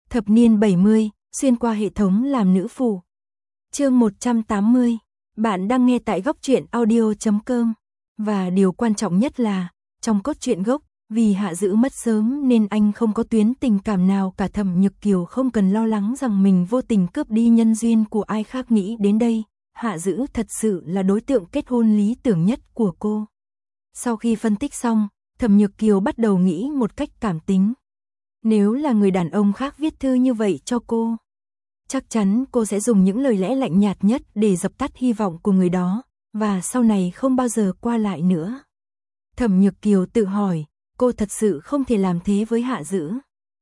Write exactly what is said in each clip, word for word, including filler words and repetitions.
Thập niên bảy mươi, xuyên qua hệ thống làm nữ phù. Chương một trăm tám mươi. Bạn đang nghe tại góc truyện audio chấm com. Và điều quan trọng nhất là, trong cốt truyện gốc, vì Hạ Dữ mất sớm nên anh không có tuyến tình cảm nào cả. Thẩm Nhược Kiều không cần lo lắng rằng mình vô tình cướp đi nhân duyên của ai khác. Nghĩ đến đây, Hạ Dữ thật sự là đối tượng kết hôn lý tưởng nhất của cô. Sau khi phân tích xong, Thẩm Nhược Kiều bắt đầu nghĩ một cách cảm tính. Nếu là người đàn ông khác viết thư như vậy cho cô, chắc chắn cô sẽ dùng những lời lẽ lạnh nhạt nhất để dập tắt hy vọng của người đó, và sau này không bao giờ qua lại nữa. Thẩm Nhược Kiều tự hỏi, cô thật sự không thể làm thế với Hạ Dữ.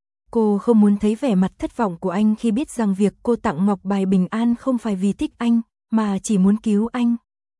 Cô không muốn thấy vẻ mặt thất vọng của anh khi biết rằng việc cô tặng ngọc bài bình an không phải vì thích anh, mà chỉ muốn cứu anh.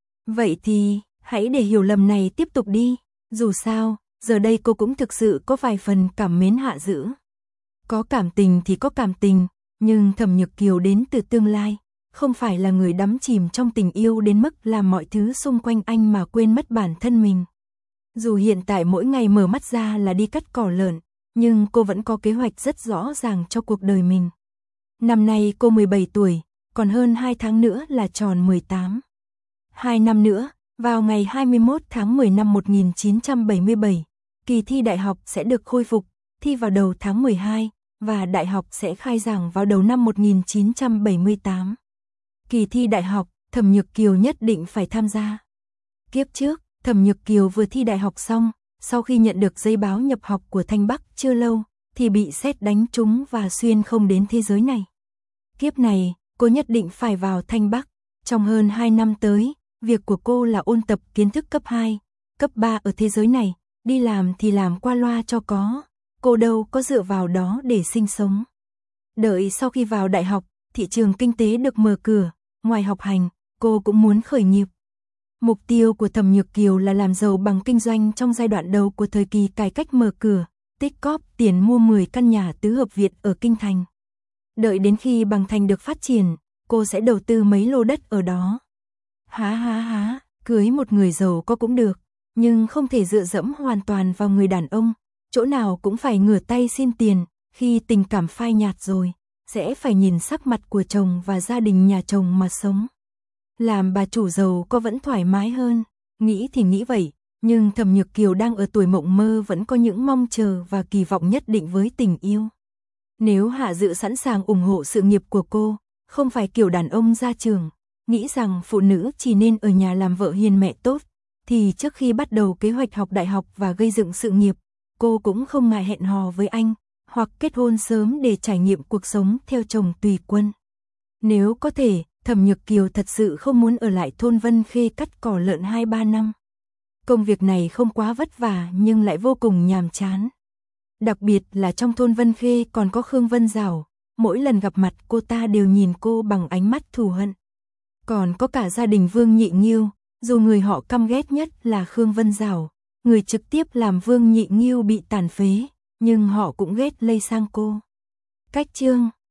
Vậy thì, hãy để hiểu lầm này tiếp tục đi. Dù sao, giờ đây cô cũng thực sự có vài phần cảm mến Hạ Dữ. Có cảm tình thì có cảm tình, nhưng Thẩm Nhược Kiều đến từ tương lai, không phải là người đắm chìm trong tình yêu đến mức làm mọi thứ xung quanh anh mà quên mất bản thân mình. Dù hiện tại mỗi ngày mở mắt ra là đi cắt cỏ lợn, nhưng cô vẫn có kế hoạch rất rõ ràng cho cuộc đời mình. Năm nay cô mười bảy tuổi, còn hơn hai tháng nữa là tròn mười tám. Hai năm nữa, vào ngày hai mươi mốt tháng mười năm một nghìn chín trăm bảy mươi bảy, kỳ thi đại học sẽ được khôi phục, thi vào đầu tháng mười hai, và đại học sẽ khai giảng vào đầu năm một nghìn chín trăm bảy mươi tám. Kỳ thi đại học, Thẩm Nhược Kiều nhất định phải tham gia. Kiếp trước, Thẩm Nhược Kiều vừa thi đại học xong, sau khi nhận được giấy báo nhập học của Thanh Bắc chưa lâu, thì bị sét đánh trúng và xuyên không đến thế giới này. Kiếp này, cô nhất định phải vào Thanh Bắc. Trong hơn hai năm tới, việc của cô là ôn tập kiến thức cấp hai, cấp ba ở thế giới này, đi làm thì làm qua loa cho có, cô đâu có dựa vào đó để sinh sống. Đợi sau khi vào đại học, thị trường kinh tế được mở cửa, ngoài học hành, cô cũng muốn khởi nghiệp. Mục tiêu của Thẩm Nhược Kiều là làm giàu bằng kinh doanh trong giai đoạn đầu của thời kỳ cải cách mở cửa, tích cóp tiền mua mười căn nhà tứ hợp viện ở Kinh Thành. Đợi đến khi Bằng Thành được phát triển, cô sẽ đầu tư mấy lô đất ở đó. Há há há, cưới một người giàu có cũng được, nhưng không thể dựa dẫm hoàn toàn vào người đàn ông, chỗ nào cũng phải ngửa tay xin tiền, khi tình cảm phai nhạt rồi, sẽ phải nhìn sắc mặt của chồng và gia đình nhà chồng mà sống. Làm bà chủ giàu có vẫn thoải mái hơn, nghĩ thì nghĩ vậy, nhưng Thẩm Nhược Kiều đang ở tuổi mộng mơ vẫn có những mong chờ và kỳ vọng nhất định với tình yêu. Nếu Hạ Dữ sẵn sàng ủng hộ sự nghiệp của cô, không phải kiểu đàn ông ra trường, nghĩ rằng phụ nữ chỉ nên ở nhà làm vợ hiền mẹ tốt, thì trước khi bắt đầu kế hoạch học đại học và gây dựng sự nghiệp, cô cũng không ngại hẹn hò với anh, hoặc kết hôn sớm để trải nghiệm cuộc sống theo chồng tùy quân. Nếu có thể, Thẩm Nhược Kiều thật sự không muốn ở lại thôn Vân Khê cắt cỏ lợn hai ba năm. Công việc này không quá vất vả nhưng lại vô cùng nhàm chán. Đặc biệt là trong thôn Vân Khê còn có Khương Vân Giảo, mỗi lần gặp mặt cô ta đều nhìn cô bằng ánh mắt thù hận. Còn có cả gia đình Vương Nhị Nghiêu, dù người họ căm ghét nhất là Khương Vân Giảo, người trực tiếp làm Vương Nhị Nghiêu bị tàn phế, nhưng họ cũng ghét lây sang cô. Cách chương